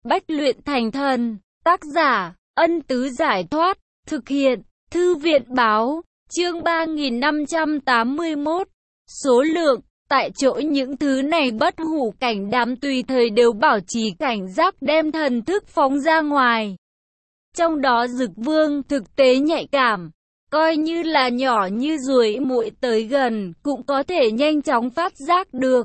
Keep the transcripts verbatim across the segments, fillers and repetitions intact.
bách luyện thành thần. Tác giả, Ân Tứ Giải Thoát. Thực hiện, Thư viện Báo. Chương ba nghìn năm trăm tám mươi mốt. Số lượng. Tại chỗ những thứ này bất hủ cảnh đám tùy thời đều bảo trì cảnh giác đem thần thức phóng ra ngoài. Trong đó Dực Vương thực tế nhạy cảm, coi như là nhỏ như ruồi muội tới gần cũng có thể nhanh chóng phát giác được.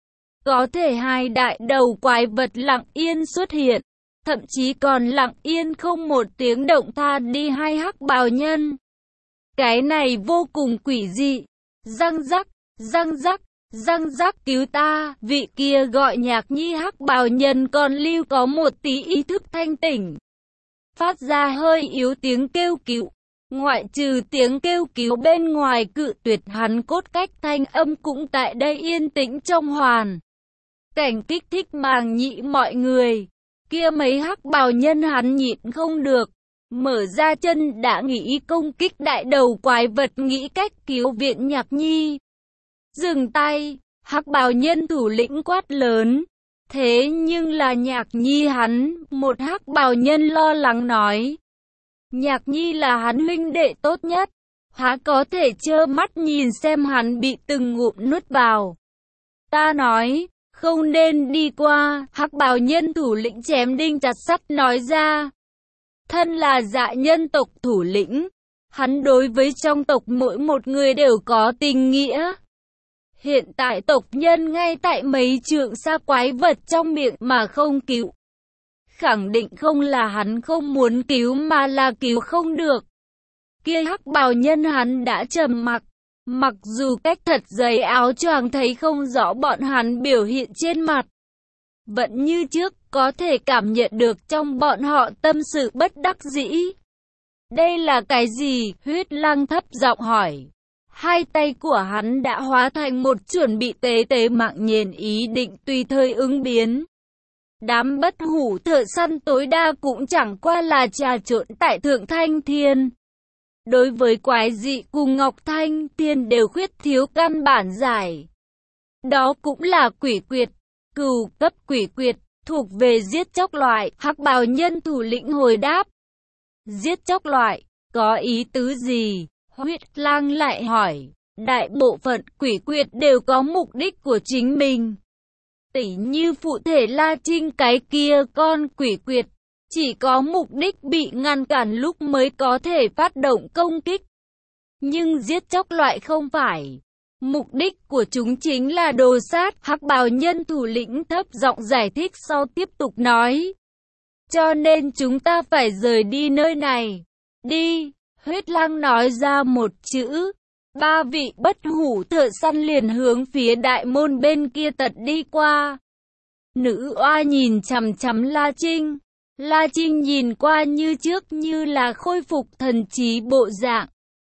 Có thể hai đại đầu quái vật lặng yên xuất hiện, thậm chí còn lặng yên không một tiếng động tha đi hai hắc bào nhân. Cái này vô cùng quỷ dị. Răng rắc, răng rắc, răng rắc, cứu ta. Vị kia gọi Nhạc Nhi hắc bào nhân còn lưu có một tí ý thức thanh tỉnh, phát ra hơi yếu tiếng kêu cứu. Ngoại trừ tiếng kêu cứu bên ngoài cự tuyệt hắn cốt cách thanh âm cũng tại đây yên tĩnh trong hoàn cảnh kích thích màng nhĩ mọi người. Kia mấy hắc bào nhân hắn nhịn không được, mở ra chân đã nghĩ công kích đại đầu quái vật, nghĩ cách cứu viện Nhạc Nhi. Dừng tay, hắc bào nhân thủ lĩnh quát lớn. Thế nhưng là Nhạc Nhi hắn, một hắc bào nhân lo lắng nói. Nhạc Nhi là hắn huynh đệ tốt nhất, há có thể trơ mắt nhìn xem hắn bị từng ngụm nuốt vào. Ta nói, không nên đi qua, hắc bào nhân thủ lĩnh chém đinh chặt sắt nói ra. Thân là Dạ nhân tộc thủ lĩnh, hắn đối với trong tộc mỗi một người đều có tình nghĩa. Hiện tại tộc nhân ngay tại mấy trượng xa quái vật trong miệng mà không cứu. Khẳng định không là hắn không muốn cứu mà là cứu không được. Kia hắc bào nhân hắn đã trầm mặc, mặc dù cách thật giấy áo choàng thấy không rõ bọn hắn biểu hiện trên mặt. Vẫn như trước có thể cảm nhận được trong bọn họ tâm sự bất đắc dĩ. Đây là cái gì? Huyết Lăng thấp giọng hỏi. Hai tay của hắn đã hóa thành một chuẩn bị tế tế mạng nhện ý định tùy thời ứng biến. Đám bất hủ thợ săn tối đa cũng chẳng qua là trà trộn tại Thượng Thanh Thiên. Đối với quái dị cùng Ngọc Thanh Thiên đều khuyết thiếu căn bản giải. Đó cũng là quỷ quyệt, cửu cấp quỷ quyệt, thuộc về giết chóc loại. Hắc bào nhân thủ lĩnh hồi đáp. Giết chóc loại, có ý tứ gì? Huyết Lang lại hỏi. Đại bộ phận quỷ quyệt đều có mục đích của chính mình. Tỉ như phụ thể La Trinh cái kia con quỷ quyệt, chỉ có mục đích bị ngăn cản lúc mới có thể phát động công kích. Nhưng giết chóc loại không phải. Mục đích của chúng chính là đồ sát. Hắc bào nhân thủ lĩnh thấp giọng giải thích sau tiếp tục nói. Cho nên chúng ta phải rời đi nơi này. Đi, Huyết Lang nói ra một chữ. Ba vị bất hủ thợ săn liền hướng phía đại môn bên kia tật đi qua. Nữ oa nhìn chằm chằm La Trinh. La Trinh nhìn qua như trước như là khôi phục thần trí bộ dạng.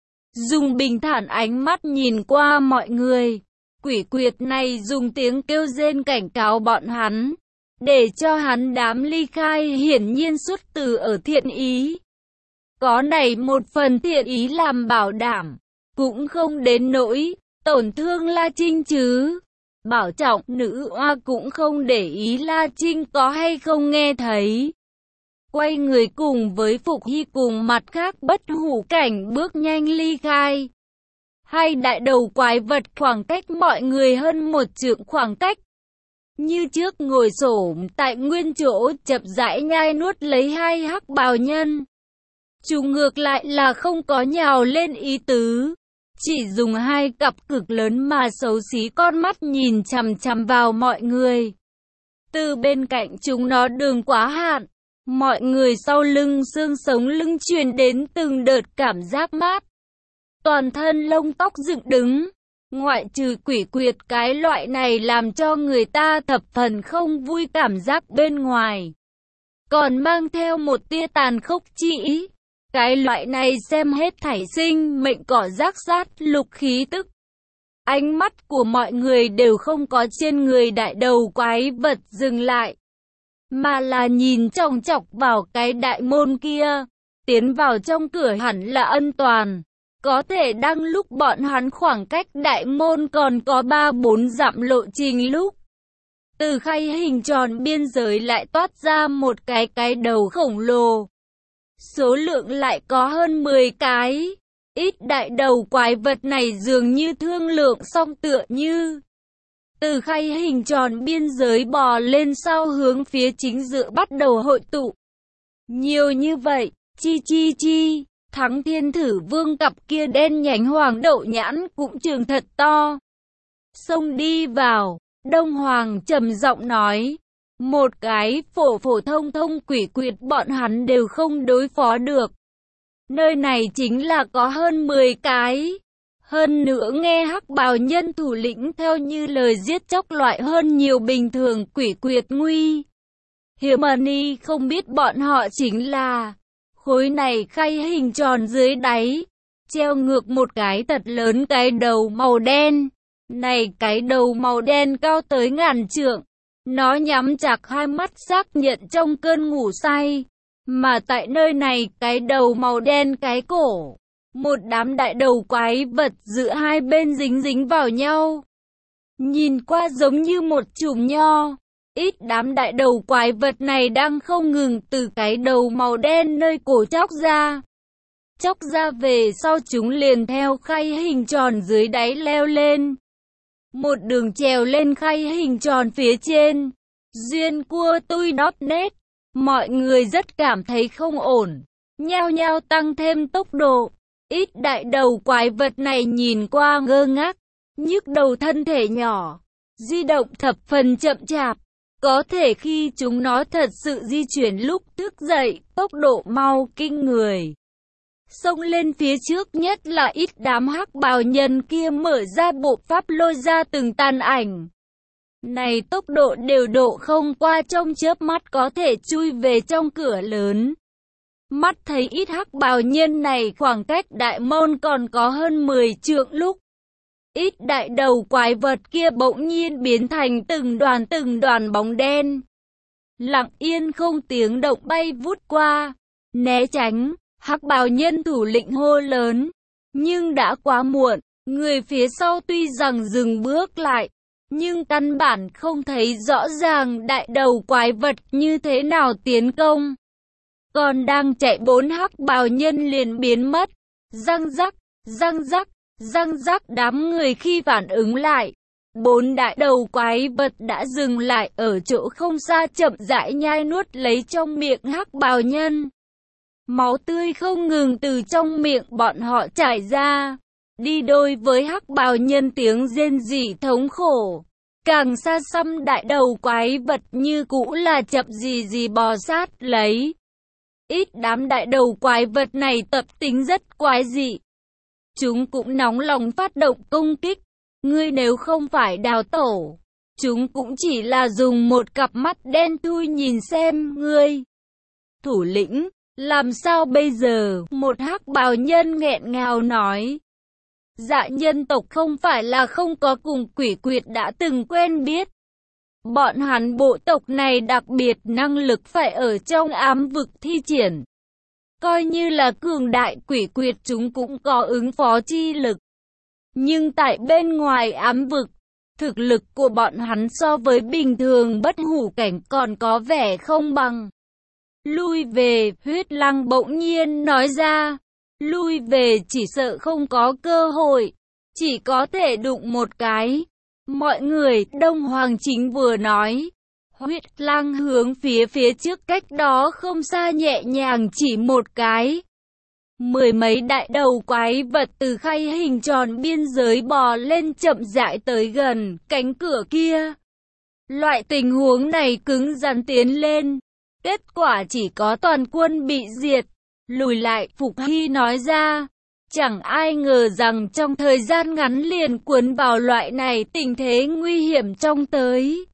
Dùng bình thản ánh mắt nhìn qua mọi người. Quỷ quyệt này dùng tiếng kêu rên cảnh cáo bọn hắn, để cho hắn đám ly khai, hiển nhiên xuất từ ở thiện ý. Có này một phần thiện ý làm bảo đảm, cũng không đến nỗi tổn thương La Trinh chứ. Bảo trọng, nữ oa cũng không để ý La Trinh có hay không nghe thấy. Quay người cùng với Phục Hy cùng mặt khác bất hủ cảnh bước nhanh ly khai. Hai đại đầu quái vật khoảng cách mọi người hơn một trượng khoảng cách. Như trước ngồi xổm tại nguyên chỗ chậm rãi nhai nuốt lấy hai hắc bào nhân. Chúng ngược lại là không có nhào lên ý tứ. Chỉ dùng hai cặp cực lớn mà xấu xí con mắt nhìn chằm chằm vào mọi người. Từ bên cạnh chúng nó đường quá hạn, mọi người sau lưng xương sống lưng truyền đến từng đợt cảm giác mát. Toàn thân lông tóc dựng đứng, ngoại trừ quỷ quyệt cái loại này làm cho người ta thập phần không vui cảm giác bên ngoài, còn mang theo một tia tàn khốc chi ý. Cái loại này xem hết thảy sinh mệnh cỏ rác sát lục khí tức. Ánh mắt của mọi người đều không có trên người đại đầu quái vật dừng lại, mà là nhìn chòng chọc vào cái đại môn kia. Tiến vào trong cửa hẳn là an toàn. Có thể đang lúc bọn hắn khoảng cách đại môn còn có ba bốn dặm lộ trình lúc Từ khay hình tròn biên giới lại toát ra một cái cái đầu khổng lồ. Số lượng lại có hơn mười cái. Ít đại đầu quái vật này dường như thương lượng xong tựa như từ khay hình tròn biên giới bò lên sau hướng phía chính giữa bắt đầu hội tụ. Nhiều như vậy, chi chi chi, Thắng Thiên Thử Vương cặp kia đen nhánh hoàng đậu nhãn cũng trường thật to. Xông đi vào, Đông Hoàng trầm giọng nói, một cái phổ phổ thông thông quỷ quyệt bọn hắn đều không đối phó được. Nơi này chính là có hơn mười cái. Hơn nữa nghe hắc bào nhân thủ lĩnh theo như lời giết chóc loại hơn nhiều bình thường quỷ quyệt nguy. Hiểm không biết bọn họ chính là khối này khay hình tròn dưới đáy, treo ngược một cái thật lớn cái đầu màu đen. Này cái đầu màu đen cao tới ngàn trượng, nó nhắm chặt hai mắt xác nhận trong cơn ngủ say. Mà tại nơi này cái đầu màu đen cái cổ, một đám đại đầu quái vật giữa hai bên dính dính vào nhau. Nhìn qua giống như một chùm nho. Ít đám đại đầu quái vật này đang không ngừng từ cái đầu màu đen nơi cổ chóc ra. Chóc ra về sau chúng liền theo khay hình tròn dưới đáy leo lên. Một đường trèo lên khay hình tròn phía trên. Duyên cua tui nót nét. Mọi người rất cảm thấy không ổn. Nhao nhao tăng thêm tốc độ. Ít đại đầu quái vật này nhìn qua ngơ ngác. Nhức đầu thân thể nhỏ. Di động thập phần chậm chạp. Có thể khi chúng nó thật sự di chuyển lúc thức dậy, tốc độ mau kinh người. Xông lên phía trước nhất là ít đám hắc bào nhân kia mở ra bộ pháp lôi ra từng tàn ảnh. Này tốc độ đều độ không qua trong chớp mắt có thể chui về trong cửa lớn. Mắt thấy ít hắc bào nhân này khoảng cách đại môn còn có hơn mười trượng lúc. Ít đại đầu quái vật kia bỗng nhiên biến thành từng đoàn từng đoàn bóng đen. Lặng yên không tiếng động bay vút qua, né tránh, hắc bào nhân thủ lĩnh hô lớn. Nhưng đã quá muộn, người phía sau tuy rằng dừng bước lại, nhưng căn bản không thấy rõ ràng đại đầu quái vật như thế nào tiến công. Còn đang chạy bốn hắc bào nhân liền biến mất, răng rắc, răng rắc. Răng rắc đám người khi phản ứng lại, bốn đại đầu quái vật đã dừng lại ở chỗ không xa chậm rãi nhai nuốt lấy trong miệng hắc bào nhân. Máu tươi không ngừng từ trong miệng bọn họ chảy ra, đi đôi với hắc bào nhân tiếng rên rỉ thống khổ. Càng xa xăm đại đầu quái vật như cũ là chậm gì gì bò sát lấy. Ít đám đại đầu quái vật này tập tính rất quái dị. Chúng cũng nóng lòng phát động công kích. Ngươi nếu không phải đào tổ, chúng cũng chỉ là dùng một cặp mắt đen thui nhìn xem ngươi. Thủ lĩnh, làm sao bây giờ? Một hắc bào nhân nghẹn ngào nói. Dạ nhân tộc không phải là không có cùng quỷ quyệt đã từng quen biết. Bọn hắn bộ tộc này đặc biệt năng lực phải ở trong ám vực thi triển. Coi như là cường đại quỷ quyệt chúng cũng có ứng phó chi lực. Nhưng tại bên ngoài ám vực, thực lực của bọn hắn so với bình thường bất hủ cảnh còn có vẻ không bằng. Lui về, huyết lăng bỗng nhiên nói ra. Lui về chỉ sợ không có cơ hội, chỉ có thể đụng một cái. Mọi người, Đông Hoàng chính vừa nói. Huyết lăng hướng phía phía trước cách đó không xa nhẹ nhàng chỉ một cái. Mười mấy đại đầu quái vật từ khay hình tròn biên giới bò lên chậm rãi tới gần cánh cửa kia. Loại tình huống này cứng rắn tiến lên. Kết quả chỉ có toàn quân bị diệt. Lùi lại, Phục Hy nói ra. Chẳng ai ngờ rằng trong thời gian ngắn liền cuốn vào loại này tình thế nguy hiểm trong tới.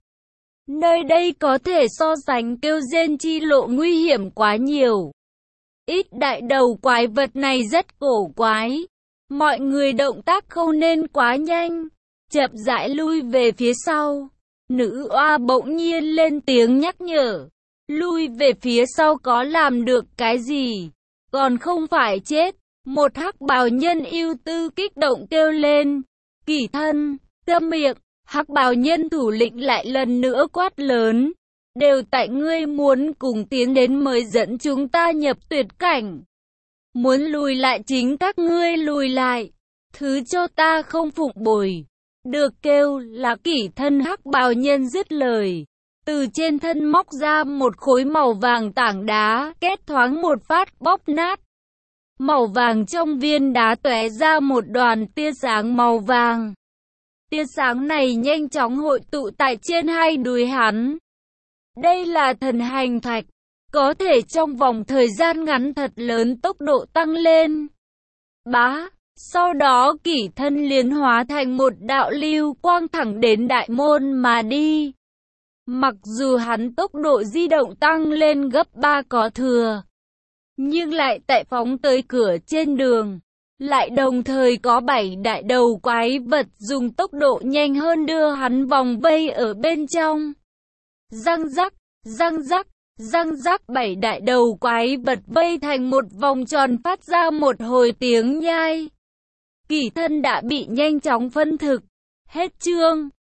Nơi đây có thể so sánh kêu rên chi lộ nguy hiểm quá nhiều. Ít đại đầu quái vật này rất cổ quái. Mọi người động tác không nên quá nhanh. Chậm rãi lui về phía sau. Nữ oa bỗng nhiên lên tiếng nhắc nhở. Lui về phía sau có làm được cái gì? Còn không phải chết. Một hắc bào nhân ưu tư kích động kêu lên. Kỳ thân, câm miệng. Hắc bào nhân thủ lĩnh lại lần nữa quát lớn. Đều tại ngươi muốn cùng tiến đến mới dẫn chúng ta nhập tuyệt cảnh. Muốn lùi lại chính các ngươi lùi lại. Thứ cho ta không phụng bồi. Được kêu là Kỷ Thân hắc bào nhân dứt lời. Từ trên thân móc ra một khối màu vàng tảng đá, két thoáng một phát bóp nát. Màu vàng trong viên đá tóe ra một đoàn tia sáng màu vàng. Tia sáng này nhanh chóng hội tụ tại trên hai đùi hắn. Đây là thần hành thạch, có thể trong vòng thời gian ngắn thật lớn tốc độ tăng lên. Bá, sau đó Kỷ Thân liền hóa thành một đạo lưu quang thẳng đến đại môn mà đi. Mặc dù hắn tốc độ di động tăng lên gấp ba có thừa, nhưng lại tại phóng tới cửa trên đường. Lại đồng thời có bảy đại đầu quái vật dùng tốc độ nhanh hơn đưa hắn vòng vây ở bên trong. Răng rắc, răng rắc, răng rắc, bảy đại đầu quái vật vây thành một vòng tròn phát ra một hồi tiếng nhai. Kỷ Thân đã bị nhanh chóng phân thực. Hết chương.